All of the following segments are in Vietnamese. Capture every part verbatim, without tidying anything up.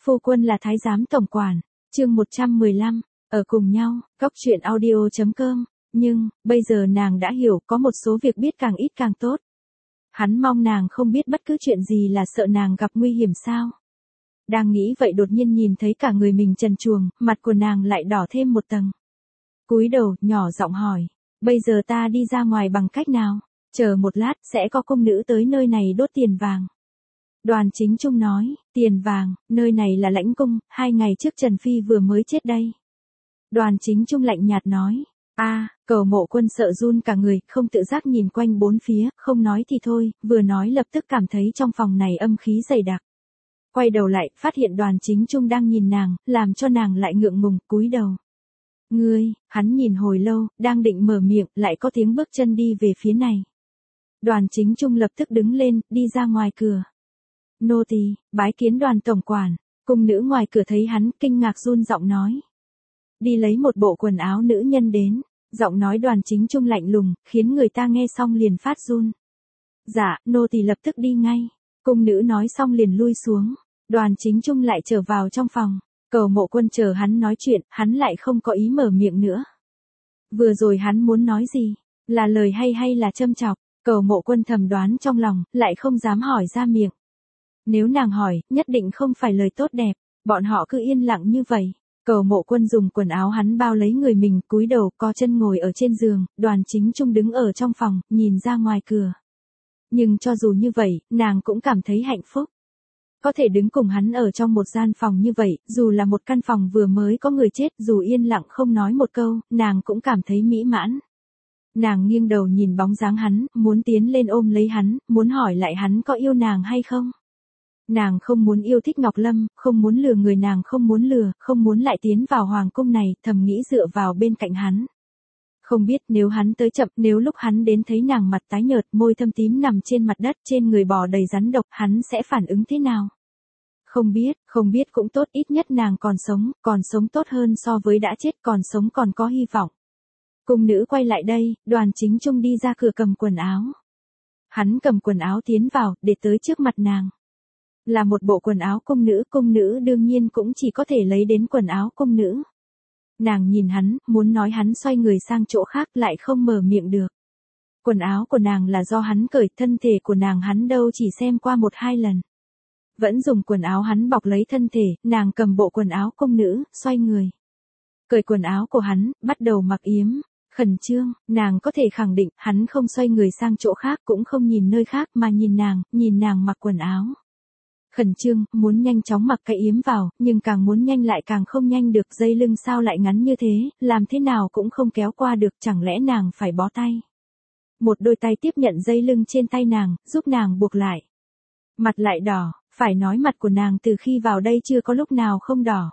Phu quân là thái giám tổng quản, chương một trăm mười lăm, ở cùng nhau, góc truyện audio chấm com, nhưng, bây giờ nàng đã hiểu có một số việc biết càng ít càng tốt. Hắn mong nàng không biết bất cứ chuyện gì là sợ nàng gặp nguy hiểm sao. Đang nghĩ vậy đột nhiên nhìn thấy cả người mình trần truồng, mặt của nàng lại đỏ thêm một tầng. Cúi đầu, nhỏ giọng hỏi, bây giờ ta đi ra ngoài bằng cách nào? Chờ một lát, sẽ có cung nữ tới nơi này đốt tiền vàng. Đoàn Chính Trung nói, tiền vàng, nơi này là lãnh cung, hai ngày trước Trần Phi vừa mới chết đây. Đoàn Chính Trung lạnh nhạt nói, a, Cầu Mộ Quân sợ run cả người, không tự giác nhìn quanh bốn phía, không nói thì thôi, vừa nói lập tức cảm thấy trong phòng này âm khí dày đặc. Quay đầu lại, phát hiện Đoàn Chính Trung đang nhìn nàng, làm cho nàng lại ngượng ngùng, cúi đầu. Ngươi, hắn nhìn hồi lâu, đang định mở miệng, lại có tiếng bước chân đi về phía này. Đoàn Chính Trung lập tức đứng lên, đi ra ngoài cửa. Nô tỳ, bái kiến Đoàn tổng quản. Cung nữ ngoài cửa thấy hắn, kinh ngạc run giọng nói. Đi lấy một bộ quần áo nữ nhân đến. Giọng nói Đoàn Chính Trung lạnh lùng, khiến người ta nghe xong liền phát run. Dạ, nô tỳ lập tức đi ngay. Cung nữ nói xong liền lui xuống. Đoàn Chính Trung lại trở vào trong phòng. Cầu Mộ Quân chờ hắn nói chuyện, hắn lại không có ý mở miệng nữa. Vừa rồi hắn muốn nói gì? Là lời hay hay là châm chọc? Cầu Mộ Quân thầm đoán trong lòng, lại không dám hỏi ra miệng. Nếu nàng hỏi, nhất định không phải lời tốt đẹp, bọn họ cứ yên lặng như vậy. Cầu Mộ Quân dùng quần áo hắn bao lấy người mình, cúi đầu, co chân ngồi ở trên giường, Đoàn Chính Trung đứng ở trong phòng, nhìn ra ngoài cửa. Nhưng cho dù như vậy, nàng cũng cảm thấy hạnh phúc. Có thể đứng cùng hắn ở trong một gian phòng như vậy, dù là một căn phòng vừa mới có người chết, dù yên lặng không nói một câu, nàng cũng cảm thấy mỹ mãn. Nàng nghiêng đầu nhìn bóng dáng hắn, muốn tiến lên ôm lấy hắn, muốn hỏi lại hắn có yêu nàng hay không. Nàng không muốn yêu thích Ngọc Lâm, không muốn lừa người nàng không muốn lừa, không muốn lại tiến vào hoàng cung này, thầm nghĩ dựa vào bên cạnh hắn. Không biết nếu hắn tới chậm, nếu lúc hắn đến thấy nàng mặt tái nhợt, môi thâm tím nằm trên mặt đất, trên người bò đầy rắn độc, hắn sẽ phản ứng thế nào? Không biết, không biết cũng tốt, ít nhất nàng còn sống, còn sống tốt hơn so với đã chết, còn sống còn có hy vọng. Cung nữ quay lại đây, Đoàn Chính Trung đi ra cửa cầm quần áo. Hắn cầm quần áo tiến vào, để tới trước mặt nàng. Là một bộ quần áo cung nữ, cung nữ đương nhiên cũng chỉ có thể lấy đến quần áo cung nữ. Nàng nhìn hắn, muốn nói hắn xoay người sang chỗ khác lại không mở miệng được. Quần áo của nàng là do hắn cởi, thân thể của nàng hắn đâu chỉ xem qua một hai lần. Vẫn dùng quần áo hắn bọc lấy thân thể, nàng cầm bộ quần áo cung nữ, xoay người. Cởi quần áo của hắn, bắt đầu mặc yếm. Khẩn trương, nàng có thể khẳng định, hắn không xoay người sang chỗ khác cũng không nhìn nơi khác mà nhìn nàng, nhìn nàng mặc quần áo. Khẩn trương, muốn nhanh chóng mặc cái yếm vào, nhưng càng muốn nhanh lại càng không nhanh được, dây lưng sao lại ngắn như thế, làm thế nào cũng không kéo qua được, chẳng lẽ nàng phải bó tay. Một đôi tay tiếp nhận dây lưng trên tay nàng, giúp nàng buộc lại. Mặt lại đỏ, phải nói mặt của nàng từ khi vào đây chưa có lúc nào không đỏ.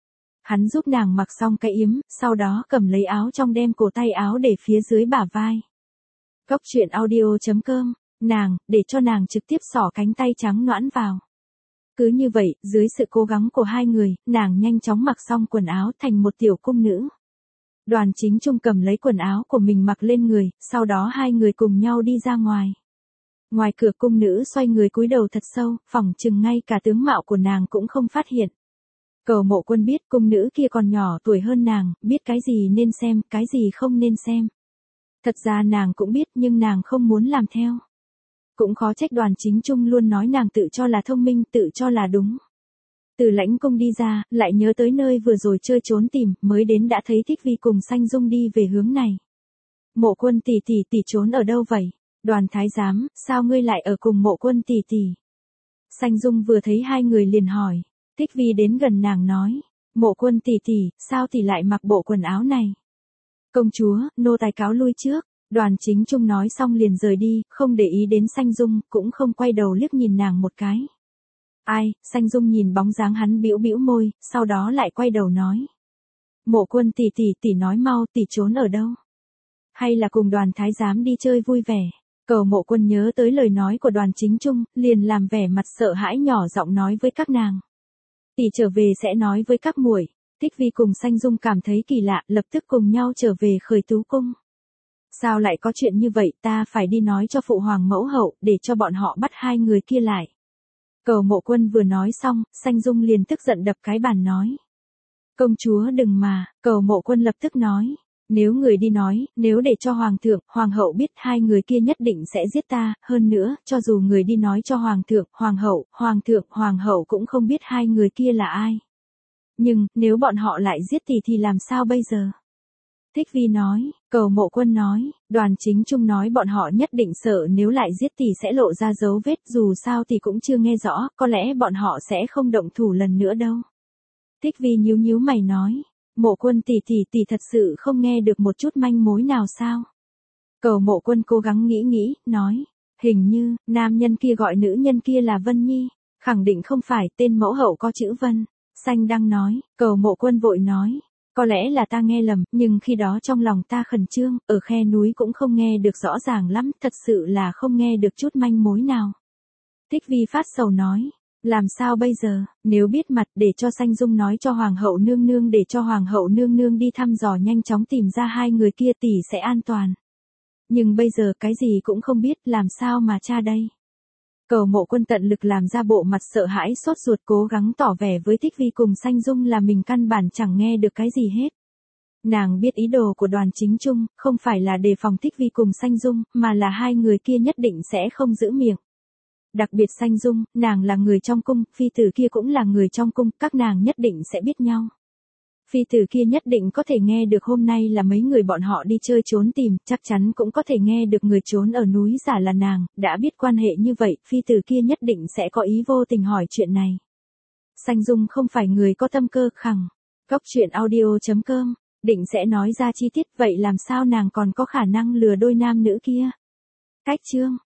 Hắn giúp nàng mặc xong cái yếm, sau đó cầm lấy áo trong đem cổ tay áo để phía dưới bả vai. Góc truyện audio chấm com, nàng, để cho nàng trực tiếp xỏ cánh tay trắng nõn vào. Cứ như vậy, dưới sự cố gắng của hai người, nàng nhanh chóng mặc xong quần áo thành một tiểu cung nữ. Đoàn Chính Trung cầm lấy quần áo của mình mặc lên người, sau đó hai người cùng nhau đi ra ngoài. Ngoài cửa cung nữ xoay người cúi đầu thật sâu, phỏng chừng ngay cả tướng mạo của nàng cũng không phát hiện. Cầu Mộ Quân biết cung nữ kia còn nhỏ tuổi hơn nàng, biết cái gì nên xem, cái gì không nên xem. Thật ra nàng cũng biết nhưng nàng không muốn làm theo. Cũng khó trách Đoàn Chính Trung luôn nói nàng tự cho là thông minh, tự cho là đúng. Từ lãnh cung đi ra, lại nhớ tới nơi vừa rồi chơi trốn tìm, mới đến đã thấy Thích Vi cùng Sanh Dung đi về hướng này. Mộ Quân tỷ tỷ tỷ trốn ở đâu vậy? Đoàn thái giám, sao ngươi lại ở cùng Mộ Quân tỷ tỷ? Sanh Dung vừa thấy hai người liền hỏi. Thích Vi đến gần nàng nói. Mộ Quân tỷ tỷ, sao tỷ lại mặc bộ quần áo này? Công chúa, nô tài cáo lui trước. Đoàn Chính Trung nói xong liền rời đi, không để ý đến Sanh Dung, cũng không quay đầu liếc nhìn nàng một cái. Ai? Sanh Dung nhìn bóng dáng hắn bĩu bĩu môi, sau đó lại quay đầu nói. Mộ Quân tỷ tỷ tỷ nói mau, tỷ trốn ở đâu? Hay là cùng Đoàn thái giám đi chơi vui vẻ? Cầu Mộ Quân nhớ tới lời nói của Đoàn Chính Trung, liền làm vẻ mặt sợ hãi nhỏ giọng nói với các nàng. Tỷ trở về sẽ nói với các muội. Thích Vi cùng Sanh Dung cảm thấy kỳ lạ, lập tức cùng nhau trở về Khởi Tú cung. Sao lại có chuyện như vậy, ta phải đi nói cho phụ hoàng mẫu hậu, để cho bọn họ bắt hai người kia lại. Cầu Mộ Quân vừa nói xong, Sanh Dung liền tức giận đập cái bàn nói. Công chúa đừng mà, Cầu Mộ Quân lập tức nói. Nếu người đi nói, nếu để cho Hoàng thượng, Hoàng hậu biết hai người kia nhất định sẽ giết ta, hơn nữa, cho dù người đi nói cho Hoàng thượng, Hoàng hậu, Hoàng thượng, Hoàng hậu cũng không biết hai người kia là ai. Nhưng, nếu bọn họ lại giết tỷ thì làm sao bây giờ? Thích Vi nói, Cầu Mộ Quân nói, Đoàn Chính Trung nói bọn họ nhất định sợ nếu lại giết tỷ sẽ lộ ra dấu vết, dù sao thì cũng chưa nghe rõ, có lẽ bọn họ sẽ không động thủ lần nữa đâu. Thích Vi nhíu nhíu mày nói, Mộ Quân tỷ tỷ tỷ thật sự không nghe được một chút manh mối nào sao? Cầu Mộ Quân cố gắng nghĩ nghĩ, nói, hình như, nam nhân kia gọi nữ nhân kia là Vân Nhi, khẳng định không phải, tên mẫu hậu có chữ Vân. Sanh đang nói, Cầu Mộ Quân vội nói, có lẽ là ta nghe lầm, nhưng khi đó trong lòng ta khẩn trương, ở khe núi cũng không nghe được rõ ràng lắm, thật sự là không nghe được chút manh mối nào. Thích Vi phát sầu nói, làm sao bây giờ, nếu biết mặt để cho Sanh Dung nói cho Hoàng hậu nương nương để cho Hoàng hậu nương nương đi thăm dò nhanh chóng tìm ra hai người kia tỷ sẽ an toàn. Nhưng bây giờ cái gì cũng không biết, làm sao mà tra đây? Cầu Mộ Quân tận lực làm ra bộ mặt sợ hãi sốt ruột cố gắng tỏ vẻ với Thích Vi cùng Sanh Dung là mình căn bản chẳng nghe được cái gì hết. Nàng biết ý đồ của Đoàn Chính Trung, không phải là đề phòng Thích Vi cùng Sanh Dung, mà là hai người kia nhất định sẽ không giữ miệng. Đặc biệt Sanh Dung, nàng là người trong cung, phi tử kia cũng là người trong cung, các nàng nhất định sẽ biết nhau. Phi tử kia nhất định có thể nghe được hôm nay là mấy người bọn họ đi chơi trốn tìm, chắc chắn cũng có thể nghe được người trốn ở núi giả là nàng, đã biết quan hệ như vậy, phi tử kia nhất định sẽ có ý vô tình hỏi chuyện này. Sanh Dung không phải người có tâm cơ khẳng. Cóc truyện audio chấm com, định sẽ nói ra chi tiết, vậy làm sao nàng còn có khả năng lừa đôi nam nữ kia? Cách chương